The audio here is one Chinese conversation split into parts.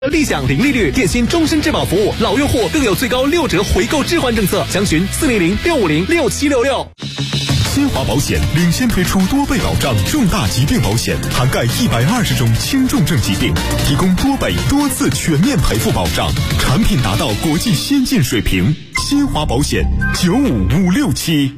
立享零利率电信终身质保服务，老用户更有最高6折回购置换政策，详询400-650-6766。 新华保险领先推出多倍保障重大疾病保险，涵盖120种轻重症疾病，提供多倍多次全面赔付保障，产品达到国际先进水平。新华保险95567。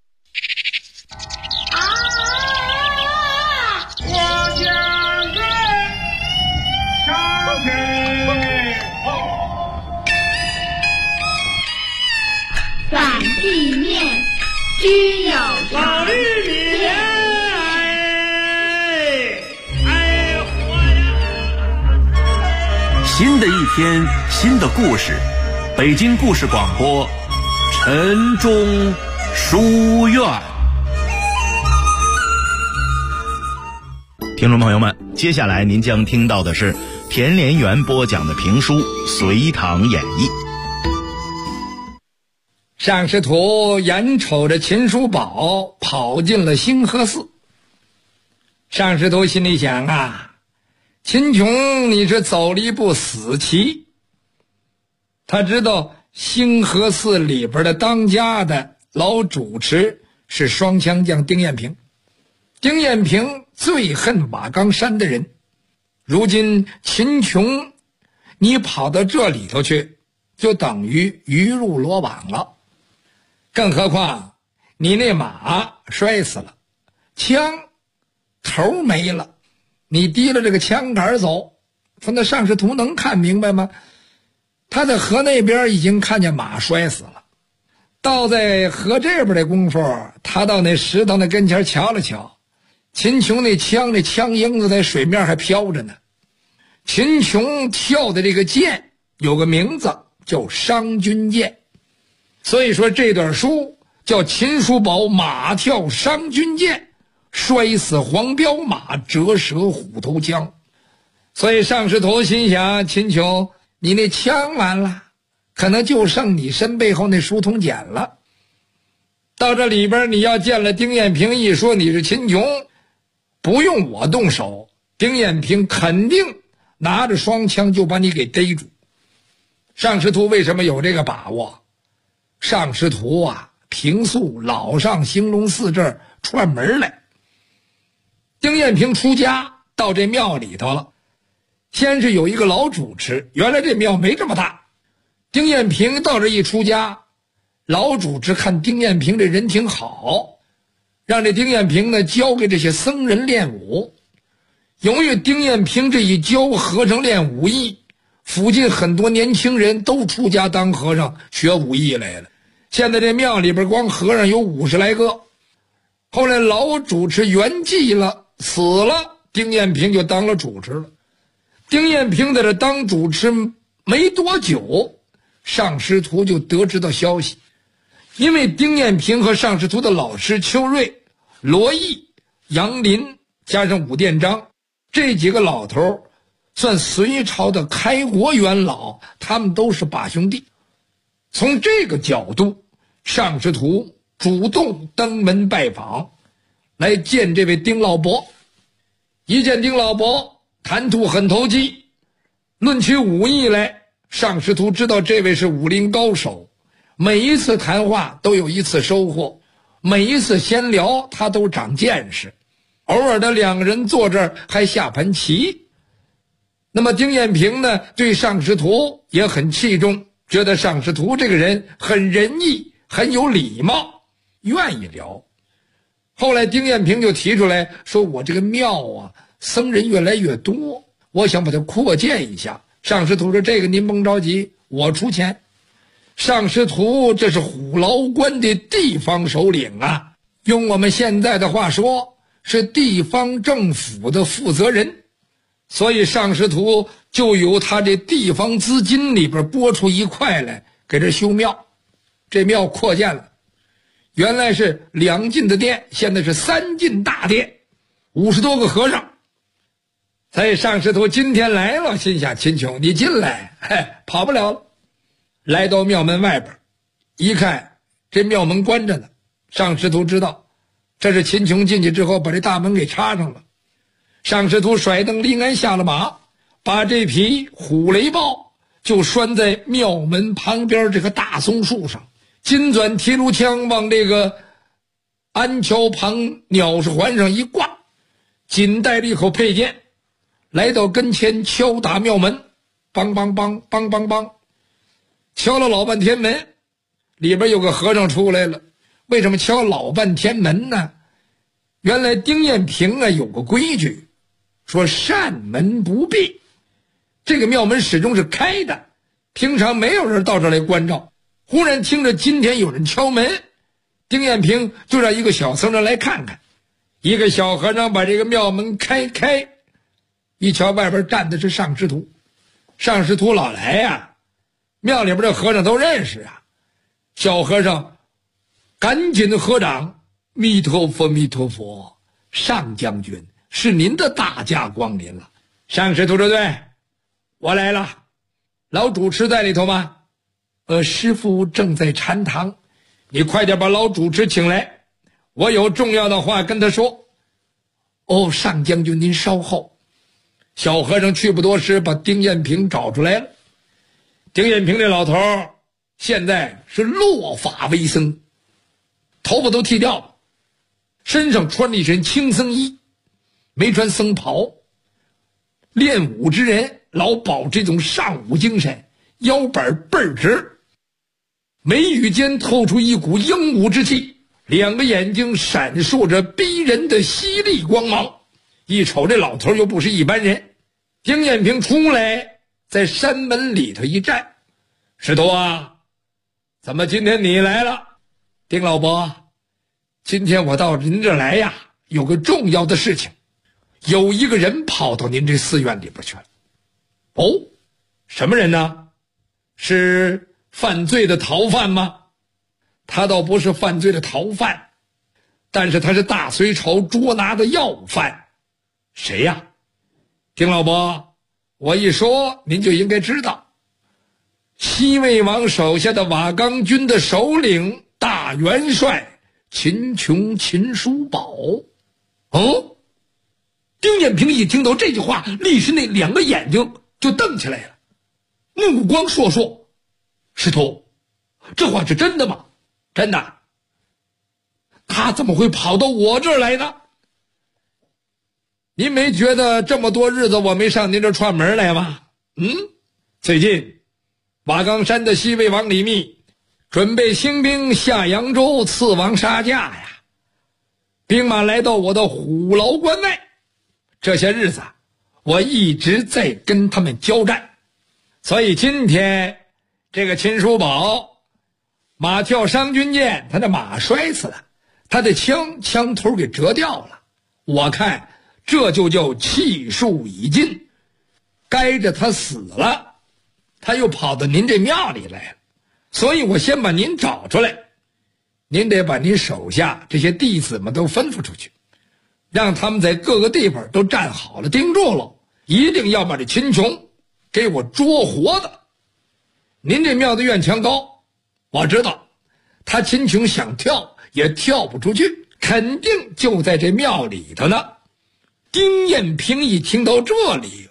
反地面须有老绿里新的一天，新的故事。北京故事广播，晨钟书院。 听众朋友们，接下来您将听到的是田连元播讲的评书《隋唐演义》。 尚师徒眼瞅着秦叔宝跑进了兴和寺，尚师徒心里想啊，秦琼你是走了一步死棋。他知道兴和寺里边的当家的老主持是双枪将丁彦平，丁彦平最恨瓦岗山的人，如今秦琼你跑到这里头去，就等于鱼入罗网了。更何况你那马摔死了，枪头没了，你提了这个枪杆走，说那尚师徒能看明白吗？他在河那边已经看见马摔死了，到在河这边的功夫，他到那石头那跟前瞧了瞧，秦琼那枪缨子在水面还飘着呢。秦琼跳的这个箭有个名字叫商君箭，所以说这段书叫秦叔宝马跳商君箭，摔死黄骠马，折折虎头枪。所以尚师徒心想，秦琼你那枪完了，可能就剩你身背后那书童锏了。到这里边你要见了丁彦平，一说你是秦琼，不用我动手，丁彦平肯定拿着双枪就把你给逮住。尚师徒为什么有这个把握？尚师徒啊，平素老上兴隆寺这儿串门来。丁彦平出家到这庙里头了，先是有一个老主持，原来这庙没这么大。丁彦平到这一出家，老主持看丁彦平这人挺好，让这丁彦平呢教给这些僧人练武。由于丁彦平这一教和尚练武艺，附近很多年轻人都出家当和尚学武艺来了。现在这庙里边光和尚有50来个。后来老主持圆寂了，死了，丁彦平就当了主持了。丁彦平在这当主持没多久，尚师徒就得知到消息。因为丁彦平和尚师徒的老师邱瑞、罗毅、杨林加上武殿章这几个老头算隋朝的开国元老，他们都是把兄弟。从这个角度，尚师徒主动登门拜访，来见这位丁老伯。一见丁老伯，谈吐很投机，论起武艺来，尚师徒知道这位是武林高手，每一次谈话都有一次收获，每一次闲聊他都长见识，偶尔的两个人坐这儿还下盘棋。那么丁彦平呢，对尚师徒也很器重，觉得尚师徒这个人很仁义，很有礼貌，愿意聊。后来丁彦平就提出来说，我这个庙啊，僧人越来越多，我想把它扩建一下。尚师徒说，这个您甭着急，我出钱。尚师徒这是虎牢关的地方首领啊，用我们现在的话说，是地方政府的负责人。所以尚师徒就由他这地方资金里边拨出一块来给这修庙。这庙扩建了，原来是2进的殿，现在是3进大殿，50多个和尚。所以尚师徒今天来了，心想秦琼你进来，跑不了了。来到庙门外边，一看这庙门关着呢，尚师徒知道这是秦琼进去之后把这大门给插上了。尚师徒甩蹬离鞍下了马， 把这匹虎雷豹就拴在庙门旁边这个大松树上，金钻提炉枪往这个安桥旁鸟式环上一挂，仅带了一口佩剑，来到跟前敲打庙门，梆梆梆梆梆梆，敲了老半天门，里边有个和尚出来了。为什么敲老半天门呢？原来丁彦平啊有个规矩，说扇门不闭，这个庙门始终是开的，平常没有人到这儿来关照。忽然听着今天有人敲门，丁彦平就让一个小僧人来看看。一个小和尚把这个庙门开，一瞧外边站的是上师徒。上师徒老来呀，庙里边的和尚都认识啊。小和尚赶紧合掌，弥陀佛弥陀佛，上将军是您的大驾光临了。上师徒说对，我来了。老主持在里头吗？师父正在禅堂，你快点把老主持请来，我有重要的话跟他说。上将军您稍后。小和尚去不多时把丁彦平找出来了。丁彦平这老头现在是落发为僧，头发都剃掉了，身上穿了一身青僧衣，没穿僧袍。练武之人老保这种上武精神，腰板倍儿直，眉宇间透出一股英武之气，两个眼睛闪烁着逼人的犀利光芒。一瞅这老头又不是一般人。丁彦平出来，在山门里头一站，师徒啊，怎么今天你来了？丁老伯，今天我到您这来呀，有个重要的事情，有一个人跑到您这寺院里边去了。什么人呢？是犯罪的逃犯吗？他倒不是犯罪的逃犯，但是他是大隋朝捉拿的要犯。谁呀？丁老伯，我一说您就应该知道，西魏王手下的瓦岗军的首领大元帅秦琼秦叔宝。丁彦平一听到这句话，立时那两个眼睛就瞪起来了，目光烁烁。师徒，这话是真的吗？真的。他怎么会跑到我这儿来呢？您没觉得这么多日子我没上您这串门来吗？最近瓦岗山的西魏王李密准备兴兵下扬州刺王杀驾呀，兵马来到我的虎牢关外。这些日子我一直在跟他们交战，所以今天这个秦叔宝马跳伤军箭，他的马摔死了，他的枪头给折掉了。我看这就叫气数已尽，该着他死了，他又跑到您这庙里来了，所以我先把您找出来。您得把您手下这些弟子们都吩咐出去，让他们在各个地方都站好了，盯住了，一定要把这秦琼给我捉活的。您这庙的院墙高，我知道他秦琼想跳也跳不出去，肯定就在这庙里头呢。丁彦平一听到这里，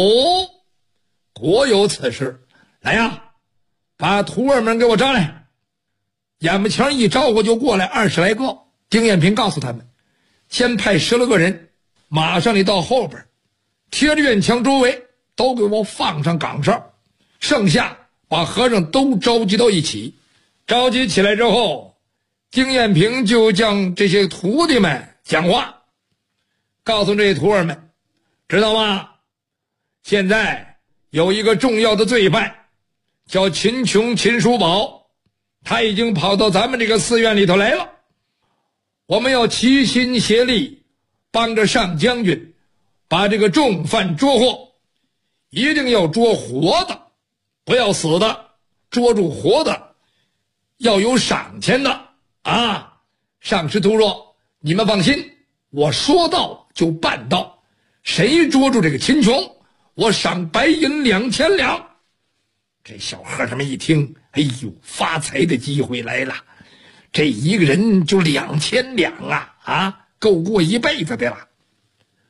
果有此事。来呀，把徒儿们给我招来。眼巴前一招呼就过来20来个。丁彦平告诉他们，先派10来个人，马上你到后边，贴着院墙周围都给我放上岗哨，剩下把和尚都召集到一起。召集起来之后，丁彦平就将这些徒弟们讲话，告诉这些徒儿们，知道吗？现在有一个重要的罪犯叫秦琼秦叔宝，他已经跑到咱们这个寺院里头来了。我们要齐心协力，帮着上将军把这个重犯捉获，一定要捉活的，不要死的，捉住活的要有赏钱的啊！上师徒说，你们放心，我说到就办到，谁捉住这个秦琼，我赏白银2000两。这小和尚们一听，哎呦，发财的机会来了，这一个人就2000两啊，够过一辈子的了。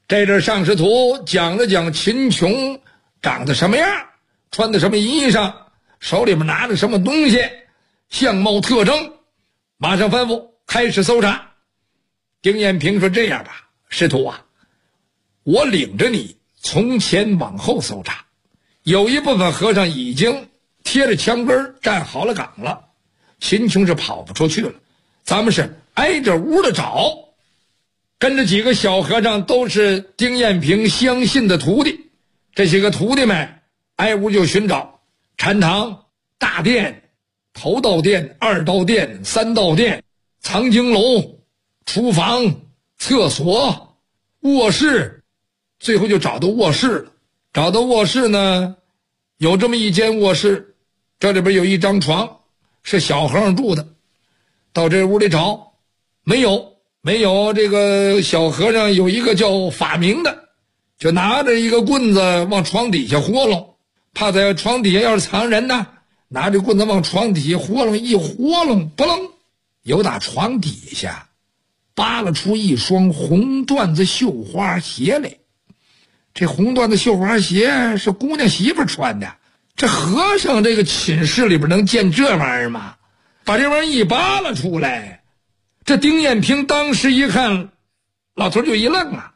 这阵上师徒讲了讲秦琼长得什么样，穿的什么衣裳，手里面拿着什么东西，相貌特征，马上吩咐开始搜查。丁彦平说：“这样吧，师徒啊，我领着你从前往后搜查，有一部分和尚已经贴着墙根站好了岗了，秦琼是跑不出去了，咱们是挨着屋的找。”跟着几个小和尚都是丁彦平相信的徒弟，这些个徒弟们挨屋就寻找禅堂、大殿、头道殿、二道殿、三道殿、藏经楼、厨房、厕所、卧室，最后就找到卧室了。找到卧室呢，有这么一间卧室，这里边有一张床，是小和尚住的。到这屋里找，没有这个小和尚有一个叫法明的，就拿着一个棍子往床底下豁楞，怕在床底下要是藏人呢，拿着棍子往床底下豁楞，一豁楞，不楞，有打床底下扒拉出一双红缎子绣花鞋来。这红缎子绣花鞋是姑娘媳妇穿的，这和尚这个寝室里边能见这玩意儿吗？把这玩意儿一扒拉出来，这丁彦平当时一看，老头就一愣啊，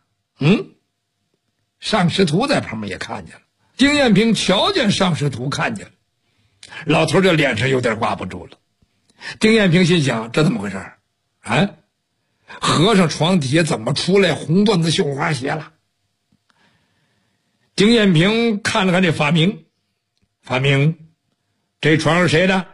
上师徒在旁边也看见了。丁彦平瞧见上师徒看见了，老头这脸上有点挂不住了。丁彦平心想，这怎么回事啊？和尚床底下怎么出来红缎子绣花鞋了？丁彦平看了看这法明，这床是谁的？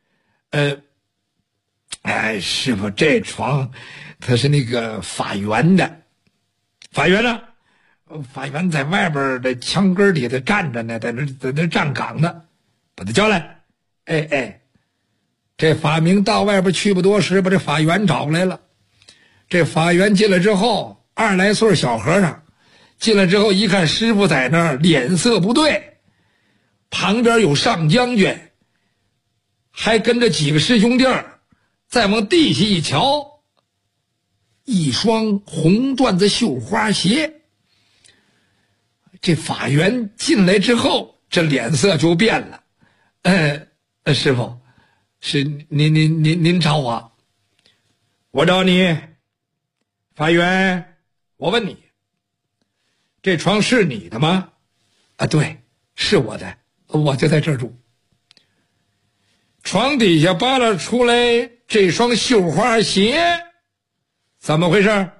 师傅，这床他是那个法源的。法源呢？法源在外边的墙根底下站着呢，在那站岗呢，把他叫来。这法明到外边去不多时，把这法源找来了。这法源进来之后，20来岁小和尚进来之后一看师傅在那儿，脸色不对，旁边有上将军，还跟着几个师兄弟儿，再往地下一瞧，一双红缎子绣花鞋。这法源进来之后，这脸色就变了。师傅，是您找我？我找你。法源，我问你，这床是你的吗？对，是我的，我就在这儿住。床底下扒拉出来这双绣花鞋，怎么回事？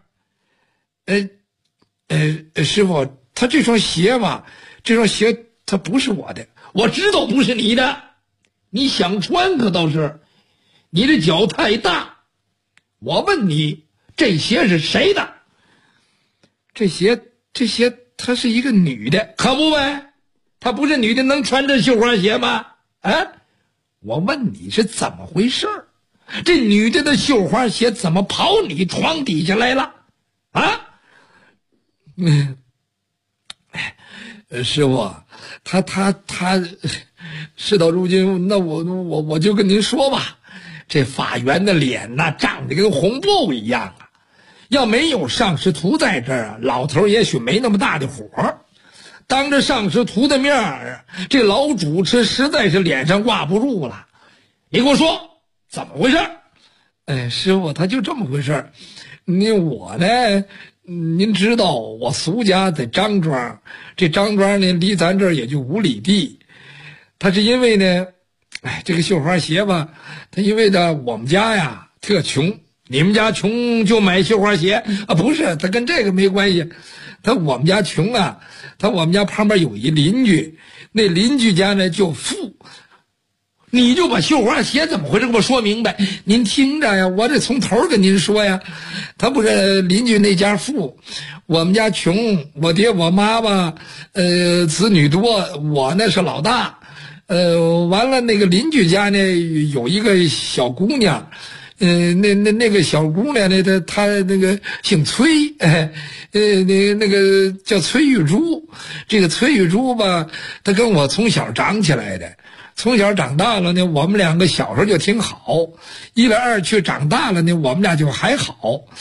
师傅，他这双鞋吧，这双鞋它不是我的。我知道不是你的，你想穿可倒是，你这脚太大。我问你，这鞋是谁的？这鞋她是一个女的，可不呗？她不是女的能穿这绣花鞋吗？我问你是怎么回事？这女的绣花鞋怎么跑你床底下来了？师傅，他事到如今，那我就跟您说吧，这法源的脸呐，长得跟红布一样啊。要没有上师徒在这儿，老头也许没那么大的火。当着上师徒的面，这老主持实在是脸上挂不住了。你给我说怎么回事？师傅，他就这么回事。我呢，您知道我俗家在张庄，这张庄呢离咱这儿也就5里地。他是因为呢，这个绣花鞋吧，他因为呢我们家呀特穷，你们家穷就买绣花鞋啊？不是，他跟这个没关系。我们家穷啊，我们家旁边有一邻居，那邻居家呢就富。你就把绣花鞋怎么回事给我说明白。您听着呀，我得从头跟您说呀。他不是邻居那家富，我们家穷，我爹我妈吧，子女多，我呢是老大。完了那个邻居家呢有一个小姑娘，那个小姑娘呢，她那个姓崔，那个叫崔玉珠。这个崔玉珠吧，她跟我从小长起来的。从小长大了呢，我们两个小时候就挺好，一来二去长大了呢，我们俩就还好。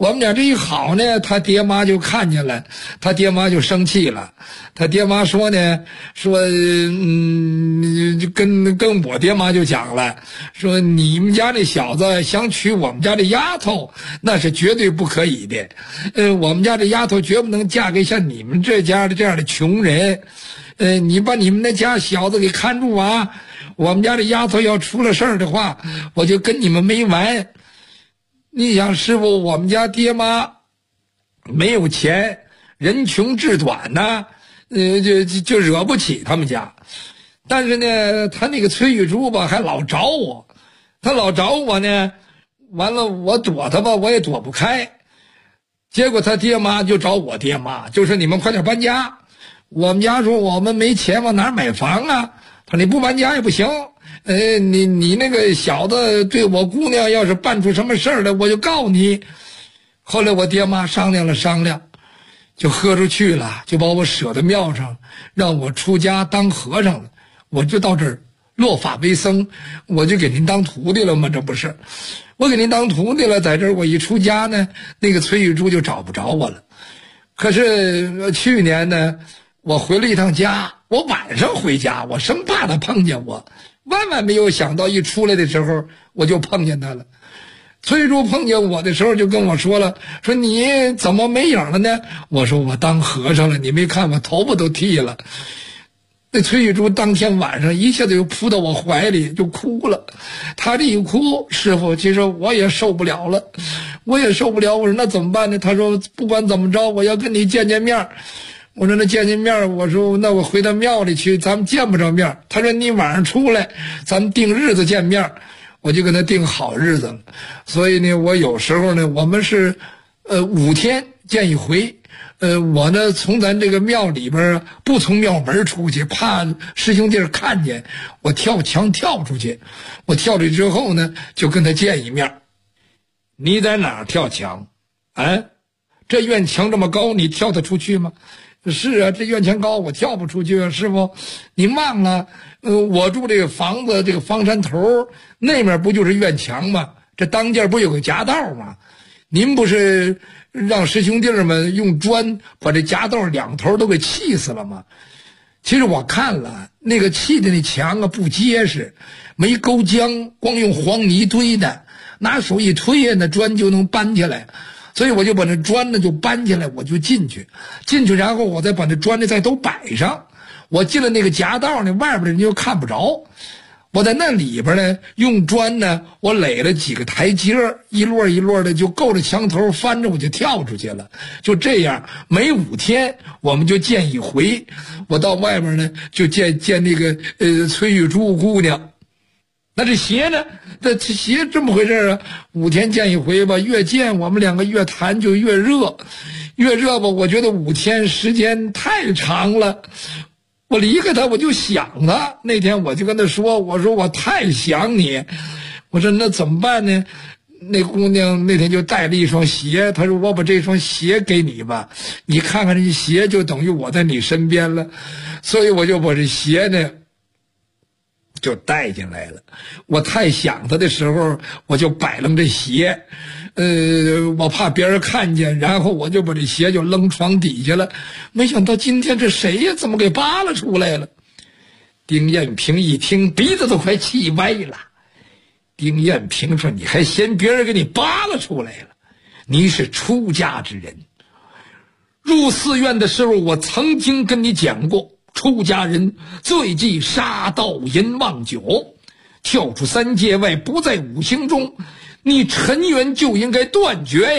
我们俩这一好呢，他爹妈就看见了，他爹妈就生气了。他爹妈说呢，说就跟我爹妈就讲了，说你们家这小子想娶我们家这丫头，那是绝对不可以的。我们家这丫头绝不能嫁给像你们这家的这样的穷人。你把你们那家小子给看住啊！我们家这丫头要出了事儿的话，我就跟你们没完。你想师傅，我们家爹妈没有钱，人穷志短呐，就惹不起他们家。但是呢，他那个崔玉珠吧，还老找我，他老找我呢，完了我躲他吧，我也躲不开。结果他爹妈就找我爹妈，就说你们快点搬家。我们家说我们没钱，往哪儿买房啊？他说你不搬家也不行。你那个小子对我姑娘要是办出什么事儿来，我就告你。后来我爹妈商量了商量，就喝出去了，就把我舍到庙上，让我出家当和尚了。我就到这儿落发为僧，我就给您当徒弟了吗？这不是，我给您当徒弟了，在这儿我一出家呢，那个崔玉珠就找不着我了。可是去年呢，我回了一趟家，我晚上回家，我生怕他碰见我，万万没有想到一出来的时候我就碰见他了。崔珠碰见我的时候就跟我说了，说你怎么没影了呢？我说我当和尚了，你没看我头发都剃了。那崔玉珠当天晚上一下子就扑到我怀里就哭了。他这一哭，师傅其实我也受不了了，我也受不了。我说那怎么办呢？他说不管怎么着，我要跟你见见面。我说那见见面，我说那我回到庙里去，咱们见不着面。他说你晚上出来，咱们定日子见面。我就跟他定好日子了。所以呢，我有时候呢，我们是5天见一回。我呢从咱这个庙里边不从庙门出去，怕师兄弟看见，我跳墙跳出去。我跳出去之后呢，就跟他见一面。你在哪儿跳墙？啊，这院墙这么高，你跳得出去吗？是啊，这院墙高，我跳不出去啊，师傅，您忘了，我住这个房子，这个房山头那面不就是院墙吗？这当间不有个夹道吗？您不是让师兄弟们用砖把这夹道两头都给砌死了吗？其实我看了那个砌的那墙啊，不结实，没勾浆，光用黄泥堆的，拿手一推呀，那砖就能搬起来。所以我就把那砖呢就搬起来，我就进去，然后我再把那砖呢再都摆上。我进了那个夹道呢，外边的人就看不着。我在那里边呢，用砖呢，我垒了几个台阶，一摞一摞的就够着墙头，翻着我就跳出去了。就这样，每5天我们就见一回。我到外边呢，就见那个崔玉珠姑娘。那这鞋呢？这鞋这么回事啊？5天见一回吧，越见我们两个越谈就越热，越热吧。我觉得5天时间太长了，我离开他我就想他。那天我就跟他说，我说我太想你。我说那怎么办呢？那姑娘那天就带了一双鞋，她说我把这双鞋给你吧，你看看这鞋就等于我在你身边了。所以我就把这鞋呢就带进来了。我太想他的时候，我就摆弄这鞋，我怕别人看见，然后我就把这鞋就扔床底下了。没想到今天这谁呀，怎么给扒拉出来了？丁艳萍一听，鼻子都快气歪了。丁艳萍说：“你还嫌别人给你扒拉出来了？你是出家之人。入寺院的时候，我曾经跟你讲过。”出家人最忌杀盗淫妄酒，跳出3界外，不在5行中，你尘缘就应该断绝呀。